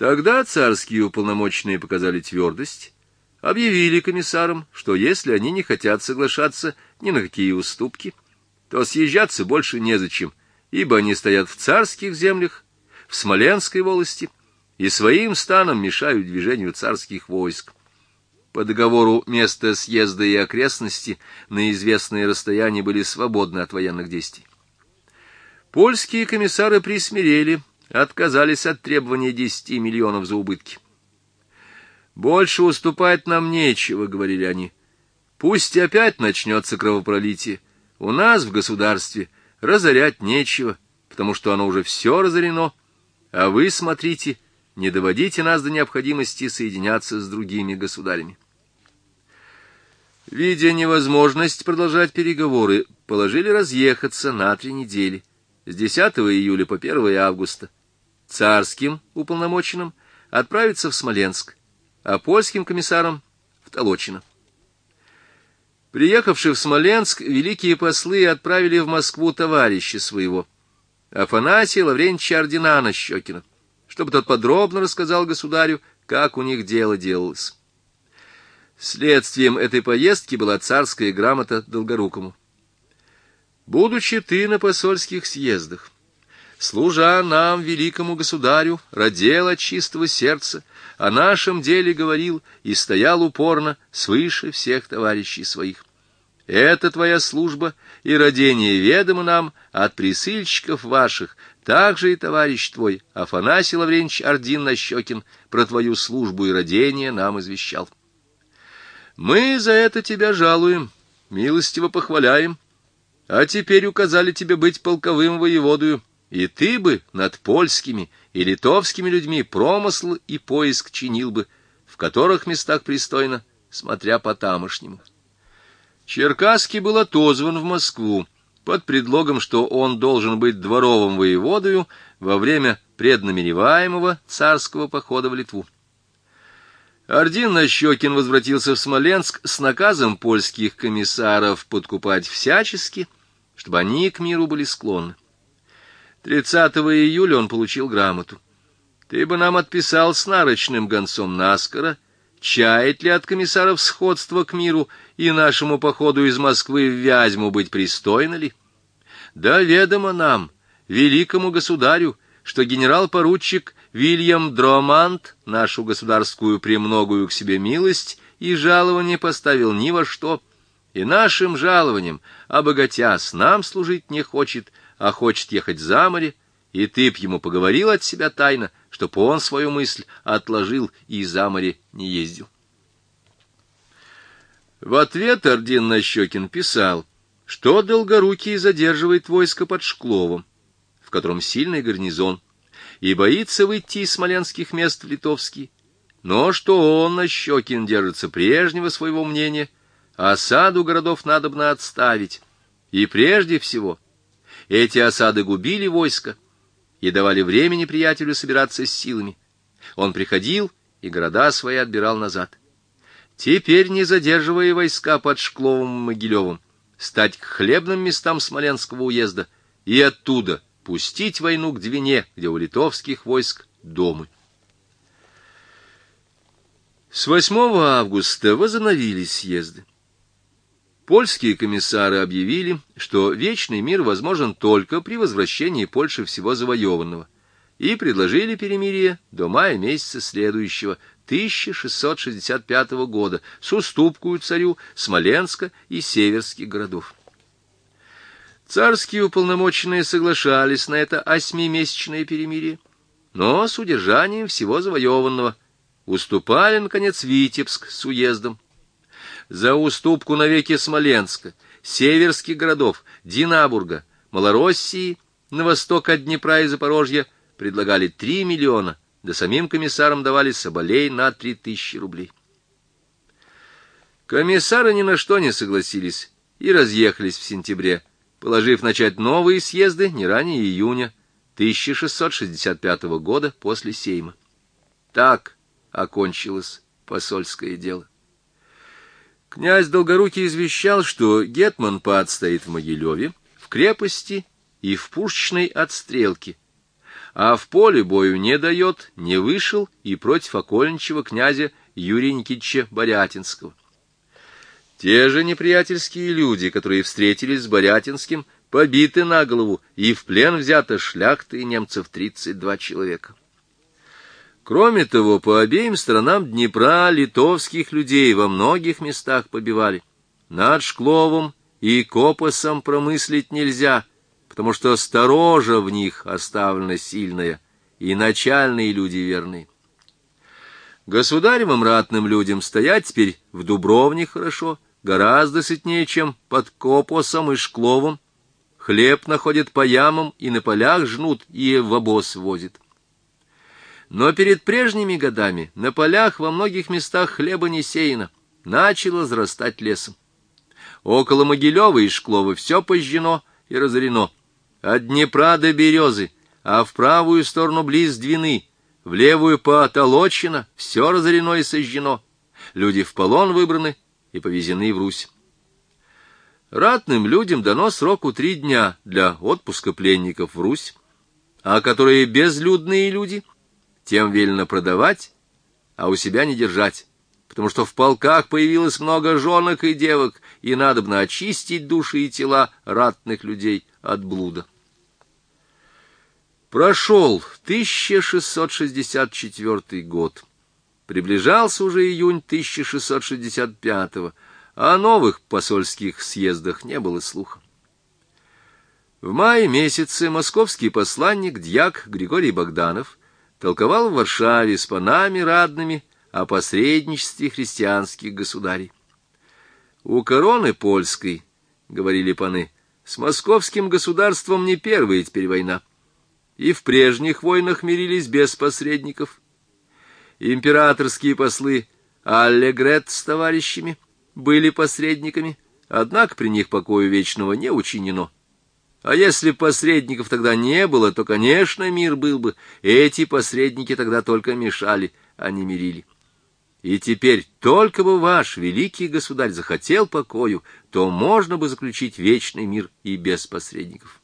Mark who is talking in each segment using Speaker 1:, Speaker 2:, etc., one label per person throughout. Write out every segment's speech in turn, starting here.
Speaker 1: Тогда царские уполномоченные показали твердость, объявили комиссарам, что если они не хотят соглашаться ни на какие уступки, то съезжаться больше незачем, ибо они стоят в царских землях, в Смоленской волости, и своим станом мешают движению царских войск. По договору место съезда и окрестности на известное расстояние были свободны от военных действий. Польские комиссары присмирели, отказались от требования 10 миллионов за убытки. «Больше уступать нам нечего», — говорили они. «Пусть опять начнется кровопролитие. У нас в государстве разорять нечего, потому что оно уже все разорено, а вы, смотрите, не доводите нас до необходимости соединяться с другими государями». Видя невозможность продолжать переговоры, положили разъехаться на 3 недели, с 10 июля по 1 августа. Царским уполномоченным отправиться в Смоленск, а польским комиссарам — в Толочино. Приехавши в Смоленск, великие послы отправили в Москву товарища своего, Афанасия Лаврентьевича Ордена-Нащекина, чтобы тот подробно рассказал государю, как у них дело делалось. Следствием этой поездки была царская грамота Долгорукому. «Будучи ты на посольских съездах, служа нам, великому государю, родил от чистого сердца, о нашем деле говорил и стоял упорно свыше всех товарищей своих. Это твоя служба и родение ведомо нам от присыльщиков ваших, также и товарищ твой, Афанасий Лаврентьевич Орден-Нащекин, про твою службу и родение нам извещал. Мы за это тебя жалуем, милостиво похваляем, а теперь указали тебе быть полковым воеводою, и ты бы над польскими и литовскими людьми промысл и поиск чинил бы, в которых местах пристойно, смотря по тамошнему». Черкасский был отозван в Москву под предлогом, что он должен быть дворовым воеводою во время преднамереваемого царского похода в Литву. Орден-Нащекин возвратился в Смоленск с наказом польских комиссаров подкупать всячески, чтобы они к миру были склонны. 30 июля он получил грамоту. «Ты бы нам отписал с нарочным гонцом наскоро, чает ли от комиссаров сходство к миру и нашему походу из Москвы в Вязьму быть пристойно ли? Да ведомо нам, великому государю, что генерал-поручик Вильям Дромант нашу государскую премногую к себе милость и жалование поставил ни во что, и нашим жалованием, обогатясь, нам служить не хочет, а хочет ехать за море, и ты б ему поговорил от себя тайно, чтоб он свою мысль отложил и за море не ездил». В ответ Орден-Нащекин писал, что Долгорукий задерживает войско под Шкловом, в котором сильный гарнизон, и боится выйти из смоленских мест в литовские, но что он, Нащекин, держится прежнего своего мнения, осаду городов надобно отставить, и прежде всего эти осады губили войско и давали времени приятелю собираться с силами. Он приходил и города свои отбирал назад. Теперь, не задерживая войска под Шкловым и Могилевым, стать к хлебным местам Смоленского уезда и оттуда пустить войну к Двине, где у литовских войск домы. С 8 августа возобновились съезды. Польские комиссары объявили, что вечный мир возможен только при возвращении Польши всего завоеванного, и предложили перемирие до мая месяца следующего, 1665 года, с уступкою царю Смоленска и северских городов. Царские уполномоченные соглашались на это 8-месячное перемирие, но с удержанием всего завоеванного, уступали, наконец, Витебск с уездом. За уступку навеки Смоленска, северских городов, Динабурга, Малороссии, на восток от Днепра и Запорожья предлагали 3 миллиона, да самим комиссарам давали соболей на 3000 рублей. Комиссары ни на что не согласились и разъехались в сентябре, положив начать новые съезды не ранее июня 1665 года после Сейма. Так окончилось посольское дело. Князь Долгорукий извещал, что гетман-пад стоит в Могилеве, в крепости и в пушечной отстрелке, а в поле бою не дает, не вышел и против окольничего князя Юрия Никитича Борятинского. Те же неприятельские люди, которые встретились с Борятинским, побиты на голову, и в плен взято шляхты и немцев 32 человека. Кроме того, по обеим сторонам Днепра литовских людей во многих местах побивали. Над Шкловом и Копосом промыслить нельзя, потому что сторожа в них оставлена сильная, и начальные люди верные. Государевым ратным людям стоять теперь в Дубровне хорошо, гораздо сытнее, чем под Копосом и Шкловом. Хлеб находят по ямам и на полях жнут, и в обоз возят. Но перед прежними годами на полях во многих местах хлеба не сеяно, начало зарастать лесом. Около Могилева и Шклова все пожжено и разорено. От Днепра до Березы, а в правую сторону близ Двины, в левую по Толочино все разорено и сожжено. Люди в полон выбраны и повезены в Русь. Ратным людям дано сроку 3 дня для отпуска пленников в Русь, а которые безлюдные люди, тем велено продавать, а у себя не держать, потому что в полках появилось много жонок и девок, и надобно очистить души и тела ратных людей от блуда. Прошел 1664 год. Приближался уже июнь 1665-го, а о новых посольских съездах не было слуха. В мае месяце московский посланник дьяк Григорий Богданов толковал в Варшаве с панами радными о посредничестве христианских государей. «У короны польской, — говорили паны, — с московским государством не первая теперь война, и в прежних войнах мирились без посредников. Императорские послы Аллегрет с товарищами были посредниками, однако при них покою вечного не учинено. А если посредников тогда не было, то, конечно, мир был бы. Эти посредники тогда только мешали, а не мирили. И теперь только бы ваш великий государь захотел покою, то можно бы заключить вечный мир и без посредников».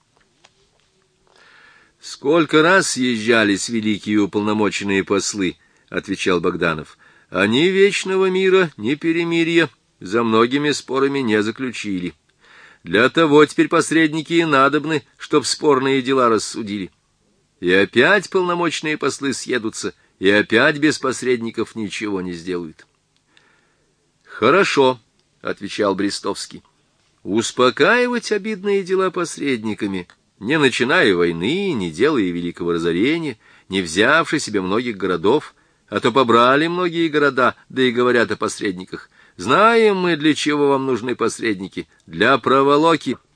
Speaker 1: «Сколько раз съезжались великие уполномоченные послы, — отвечал Богданов, — они вечного мира, ни перемирия за многими спорами не заключили. Для того теперь посредники и надобны, чтоб спорные дела рассудили. И опять полномочные послы съедутся, и опять без посредников ничего не сделают». «Хорошо, — отвечал Брестовский, — успокаивать обидные дела посредниками, не начиная войны, не делая великого разорения, не взявши себе многих городов, а то побрали многие города, да и говорят о посредниках. Знаем мы, для чего вам нужны посредники: для проволоки.